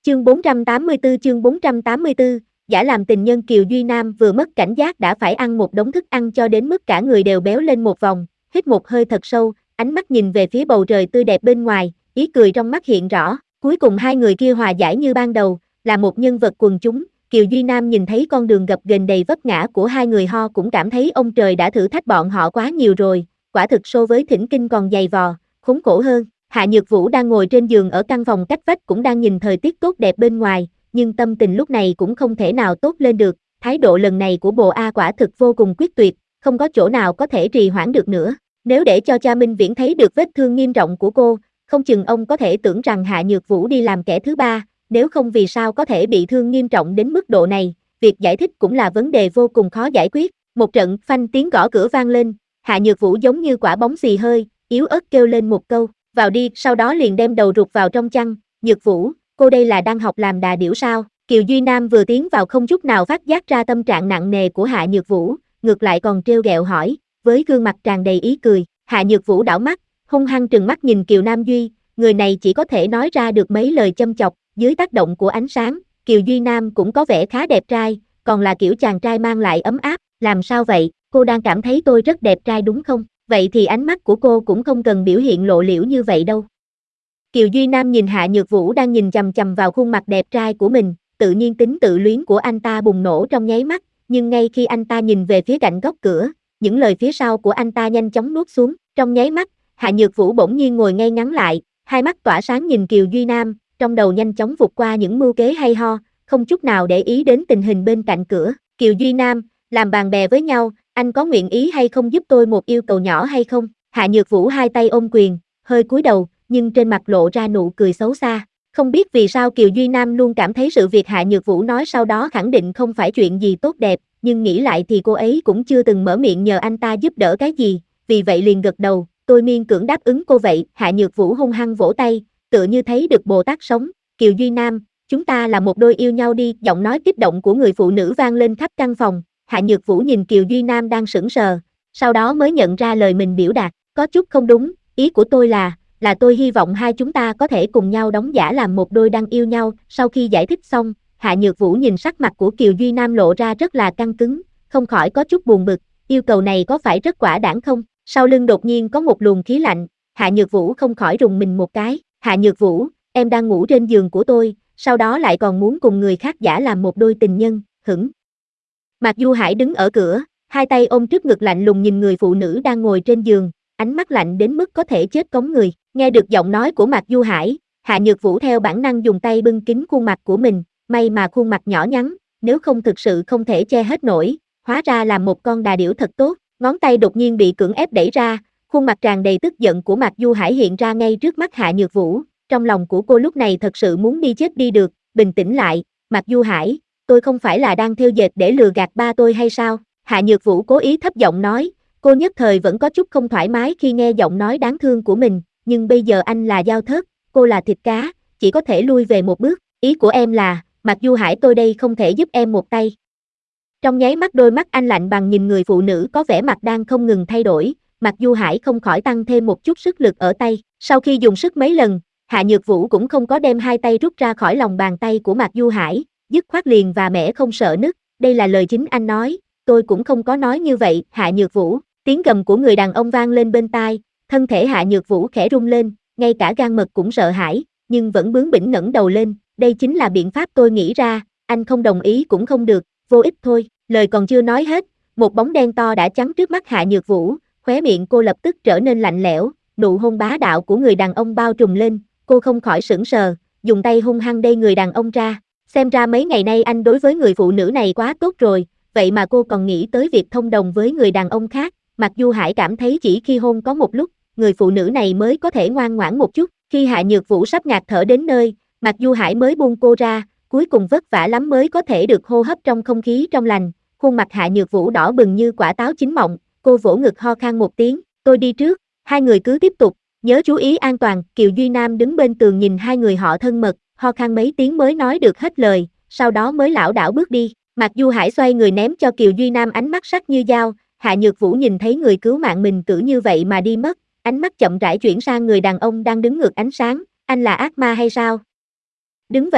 Chương 484 giả làm tình nhân. Kiều Duy Nam vừa mất cảnh giác đã phải ăn một đống thức ăn cho đến mức cả người đều béo lên một vòng, hít một hơi thật sâu, ánh mắt nhìn về phía bầu trời tươi đẹp bên ngoài, ý cười trong mắt hiện rõ, cuối cùng hai người kia hòa giải như ban đầu, là một nhân vật quần chúng. Kiều Duy Nam nhìn thấy con đường gập ghềnh đầy vấp ngã của hai người ho cũng cảm thấy ông trời đã thử thách bọn họ quá nhiều rồi, quả thực so với thỉnh kinh còn dày vò, khốn khổ hơn. Hạ Nhược Vũ đang ngồi trên giường ở căn phòng cách vách cũng đang nhìn thời tiết tốt đẹp bên ngoài, nhưng tâm tình lúc này cũng không thể nào tốt lên được, thái độ lần này của Bồ A quả thực vô cùng quyết tuyệt, không có chỗ nào có thể trì hoãn được nữa. Nếu để cho cha Minh Viễn thấy được vết thương nghiêm trọng của cô, không chừng ông có thể tưởng rằng Hạ Nhược Vũ đi làm kẻ thứ ba, nếu không vì sao có thể bị thương nghiêm trọng đến mức độ này, việc giải thích cũng là vấn đề vô cùng khó giải quyết. Một trận phanh tiếng gõ cửa vang lên, Hạ Nhược Vũ giống như quả bóng xì hơi, yếu ớt kêu lên một câu, vào đi, sau đó liền đem đầu rụt vào trong chăn. Nhược Vũ, cô đây là đang học làm đà điểu sao? Kiều Duy Nam vừa tiến vào không chút nào phát giác ra tâm trạng nặng nề của Hạ Nhược Vũ, ngược lại còn trêu ghẹo hỏi, với gương mặt tràn đầy ý cười. Hạ Nhược Vũ đảo mắt, hung hăng trừng mắt nhìn Kiều Nam Duy, người này chỉ có thể nói ra được mấy lời châm chọc, dưới tác động của ánh sáng, Kiều Duy Nam cũng có vẻ khá đẹp trai, còn là kiểu chàng trai mang lại ấm áp. Làm sao vậy, cô đang cảm thấy tôi rất đẹp trai đúng không? Vậy thì ánh mắt của cô cũng không cần biểu hiện lộ liễu như vậy đâu. Kiều Duy Nam nhìn Hạ Nhược Vũ đang nhìn chằm chằm vào khuôn mặt đẹp trai của mình, tự nhiên tính tự luyến của anh ta bùng nổ trong nháy mắt, nhưng ngay khi anh ta nhìn về phía cạnh góc cửa, những lời phía sau của anh ta nhanh chóng nuốt xuống, trong nháy mắt, Hạ Nhược Vũ bỗng nhiên ngồi ngay ngắn lại, hai mắt tỏa sáng nhìn Kiều Duy Nam, trong đầu nhanh chóng vụt qua những mưu kế hay ho, không chút nào để ý đến tình hình bên cạnh cửa. Kiều Duy Nam, làm bạn bè với nhau, anh có nguyện ý hay không giúp tôi một yêu cầu nhỏ hay không? Hạ Nhược Vũ hai tay ôm quyền, hơi cúi đầu, nhưng trên mặt lộ ra nụ cười xấu xa. Không biết vì sao Kiều Duy Nam luôn cảm thấy sự việc Hạ Nhược Vũ nói sau đó khẳng định không phải chuyện gì tốt đẹp, nhưng nghĩ lại thì cô ấy cũng chưa từng mở miệng nhờ anh ta giúp đỡ cái gì, vì vậy liền gật đầu, tôi miễn cưỡng đáp ứng cô vậy. Hạ Nhược Vũ hung hăng vỗ tay, tựa như thấy được Bồ Tát sống. Kiều Duy Nam, chúng ta là một đôi yêu nhau đi. Giọng nói kích động của người phụ nữ vang lên khắp căn phòng. Hạ Nhược Vũ nhìn Kiều Duy Nam đang sững sờ, sau đó mới nhận ra lời mình biểu đạt, có chút không đúng, ý của tôi là tôi hy vọng hai chúng ta có thể cùng nhau đóng giả làm một đôi đang yêu nhau. Sau khi giải thích xong, Hạ Nhược Vũ nhìn sắc mặt của Kiều Duy Nam lộ ra rất là căng cứng, không khỏi có chút buồn bực, yêu cầu này có phải rất quả đản không? Sau lưng đột nhiên có một luồng khí lạnh, Hạ Nhược Vũ không khỏi rùng mình một cái. Hạ Nhược Vũ, em đang ngủ trên giường của tôi, sau đó lại còn muốn cùng người khác giả làm một đôi tình nhân, hửng. Mạc Du Hải đứng ở cửa, hai tay ôm trước ngực lạnh lùng nhìn người phụ nữ đang ngồi trên giường, ánh mắt lạnh đến mức có thể chết cống người. Nghe được giọng nói của Mạc Du Hải, Hạ Nhược Vũ theo bản năng dùng tay bưng kín khuôn mặt của mình, may mà khuôn mặt nhỏ nhắn, nếu không thực sự không thể che hết nổi, hóa ra là một con đà điểu thật tốt. Ngón tay đột nhiên bị cưỡng ép đẩy ra, khuôn mặt tràn đầy tức giận của Mạc Du Hải hiện ra ngay trước mắt Hạ Nhược Vũ, trong lòng của cô lúc này thật sự muốn đi chết đi được. Bình tĩnh lại, Mạc Du Hải, tôi không phải là đang thêu dệt để lừa gạt ba tôi hay sao? Hạ Nhược Vũ cố ý thấp giọng nói, cô nhất thời vẫn có chút không thoải mái khi nghe giọng nói đáng thương của mình, nhưng bây giờ anh là dao thớt, cô là thịt cá, chỉ có thể lui về một bước. Ý của em là, Mạc Du Hải tôi đây không thể giúp em một tay. Trong nháy mắt đôi mắt anh lạnh bằng nhìn người phụ nữ có vẻ mặt đang không ngừng thay đổi, Mạc Du Hải không khỏi tăng thêm một chút sức lực ở tay. Sau khi dùng sức mấy lần, Hạ Nhược Vũ cũng không có đem hai tay rút ra khỏi lòng bàn tay của Mạc Du Hải, dứt khoát liền và mẻ không sợ nứt, đây là lời chính anh nói, tôi cũng không có nói như vậy. Hạ Nhược Vũ, tiếng gầm của người đàn ông vang lên bên tai, thân thể Hạ Nhược Vũ khẽ rung lên, ngay cả gan mật cũng sợ hãi, nhưng vẫn bướng bỉnh ngẩng đầu lên, đây chính là biện pháp tôi nghĩ ra, anh không đồng ý cũng không được, vô ích thôi. Lời còn chưa nói hết, một bóng đen to đã chắn trước mắt Hạ Nhược Vũ, khóe miệng cô lập tức trở nên lạnh lẽo, nụ hôn bá đạo của người đàn ông bao trùm lên, cô không khỏi sững sờ, dùng tay hung hăng đẩy người đàn ông ra, xem ra mấy ngày nay anh đối với người phụ nữ này quá tốt rồi, vậy mà cô còn nghĩ tới việc thông đồng với người đàn ông khác. Mạc Du Hải cảm thấy chỉ khi hôn có một lúc, người phụ nữ này mới có thể ngoan ngoãn một chút. Khi Hạ Nhược Vũ sắp ngạt thở đến nơi, Mạc Du Hải mới buông cô ra, cuối cùng vất vả lắm mới có thể được hô hấp trong không khí trong lành. Khuôn mặt Hạ Nhược Vũ đỏ bừng như quả táo chín mọng, cô vỗ ngực ho khan một tiếng, tôi đi trước, hai người cứ tiếp tục, nhớ chú ý an toàn. Kiều Duy Nam đứng bên tường nhìn hai người họ thân mật, ho khan mấy tiếng mới nói được hết lời, sau đó mới lảo đảo bước đi. Mạc Du Hải xoay người ném cho Kiều Duy Nam ánh mắt sắc như dao, Hạ Nhược Vũ nhìn thấy người cứu mạng mình cứ như vậy mà đi mất, ánh mắt chậm rãi chuyển sang người đàn ông đang đứng ngược ánh sáng, anh là ác ma hay sao? Đứng vậy,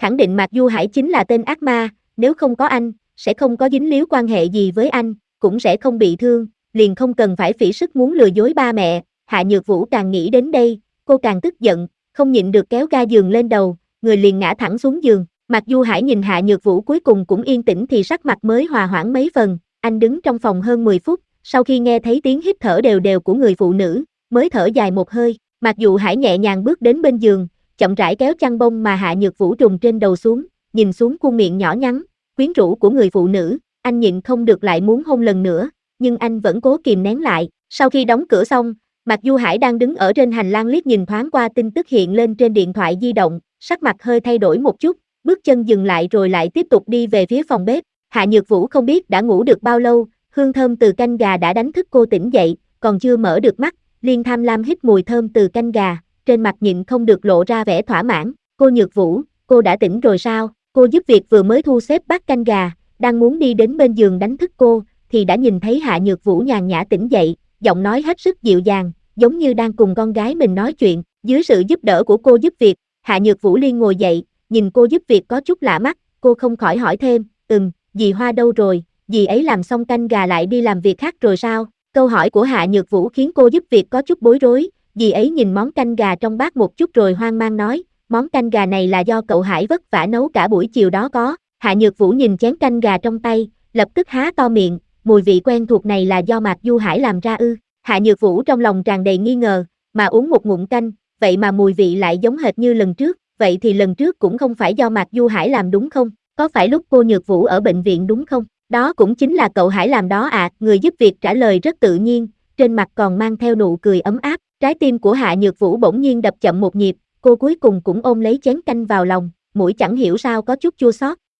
khẳng định Mạc Du Hải chính là tên ác ma, nếu không có anh, sẽ không có dính líu quan hệ gì với anh, cũng sẽ không bị thương, liền không cần phải phí sức muốn lừa dối ba mẹ. Hạ Nhược Vũ càng nghĩ đến đây, cô càng tức giận, không nhịn được kéo ga giường lên đầu, người liền ngã thẳng xuống giường. Mạc Du Hải nhìn Hạ Nhược Vũ cuối cùng cũng yên tĩnh thì sắc mặt mới hòa hoãn mấy phần, anh đứng trong phòng hơn 10 phút, sau khi nghe thấy tiếng hít thở đều đều của người phụ nữ, mới thở dài một hơi. Mạc Du Hải nhẹ nhàng bước đến bên giường, chậm rãi kéo chăn bông mà Hạ Nhược Vũ trùm trên đầu xuống, nhìn xuống khuôn miệng nhỏ nhắn, quyến rũ của người phụ nữ, anh nhịn không được lại muốn hôn lần nữa, nhưng anh vẫn cố kìm nén lại. Sau khi đóng cửa xong, Mạc Du Hải đang đứng ở trên hành lang liếc nhìn thoáng qua tin tức hiện lên trên điện thoại di động, sắc mặt hơi thay đổi một chút, bước chân dừng lại rồi lại tiếp tục đi về phía phòng bếp. Hạ Nhược Vũ không biết đã ngủ được bao lâu, hương thơm từ canh gà đã đánh thức cô tỉnh dậy, còn chưa mở được mắt, liền tham lam hít mùi thơm từ canh gà, trên mặt nhịn không được lộ ra vẻ thỏa mãn. Cô Nhược Vũ, cô đã tỉnh rồi sao? Cô giúp việc vừa mới thu xếp bát canh gà, đang muốn đi đến bên giường đánh thức cô, thì đã nhìn thấy Hạ Nhược Vũ nhàn nhã tỉnh dậy, giọng nói hết sức dịu dàng, giống như đang cùng con gái mình nói chuyện. Dưới sự giúp đỡ của cô giúp việc, Hạ Nhược Vũ liền ngồi dậy, nhìn cô giúp việc có chút lạ mắt, cô không khỏi hỏi thêm, dì Hoa đâu rồi, dì ấy làm xong canh gà lại đi làm việc khác rồi sao? Câu hỏi của Hạ Nhược Vũ khiến cô giúp việc có chút bối rối, dì ấy nhìn món canh gà trong bát một chút rồi hoang mang nói, món canh gà này là do cậu Hải vất vả nấu cả buổi chiều đó có. Hạ Nhược Vũ nhìn chén canh gà trong tay, lập tức há to miệng, mùi vị quen thuộc này là do Mạc Du Hải làm ra ư? Hạ Nhược Vũ trong lòng tràn đầy nghi ngờ, mà uống một ngụm canh, vậy mà mùi vị lại giống hệt như lần trước, vậy thì lần trước cũng không phải do Mạc Du Hải làm đúng không? Có phải lúc cô Nhược Vũ ở bệnh viện đúng không? Đó cũng chính là cậu Hải làm đó à, người giúp việc trả lời rất tự nhiên, trên mặt còn mang theo nụ cười ấm áp. Trái tim của Hạ Nhược Vũ bỗng nhiên đập chậm một nhịp, cô cuối cùng cũng ôm lấy chén canh vào lòng, mũi chẳng hiểu sao có chút chua xót.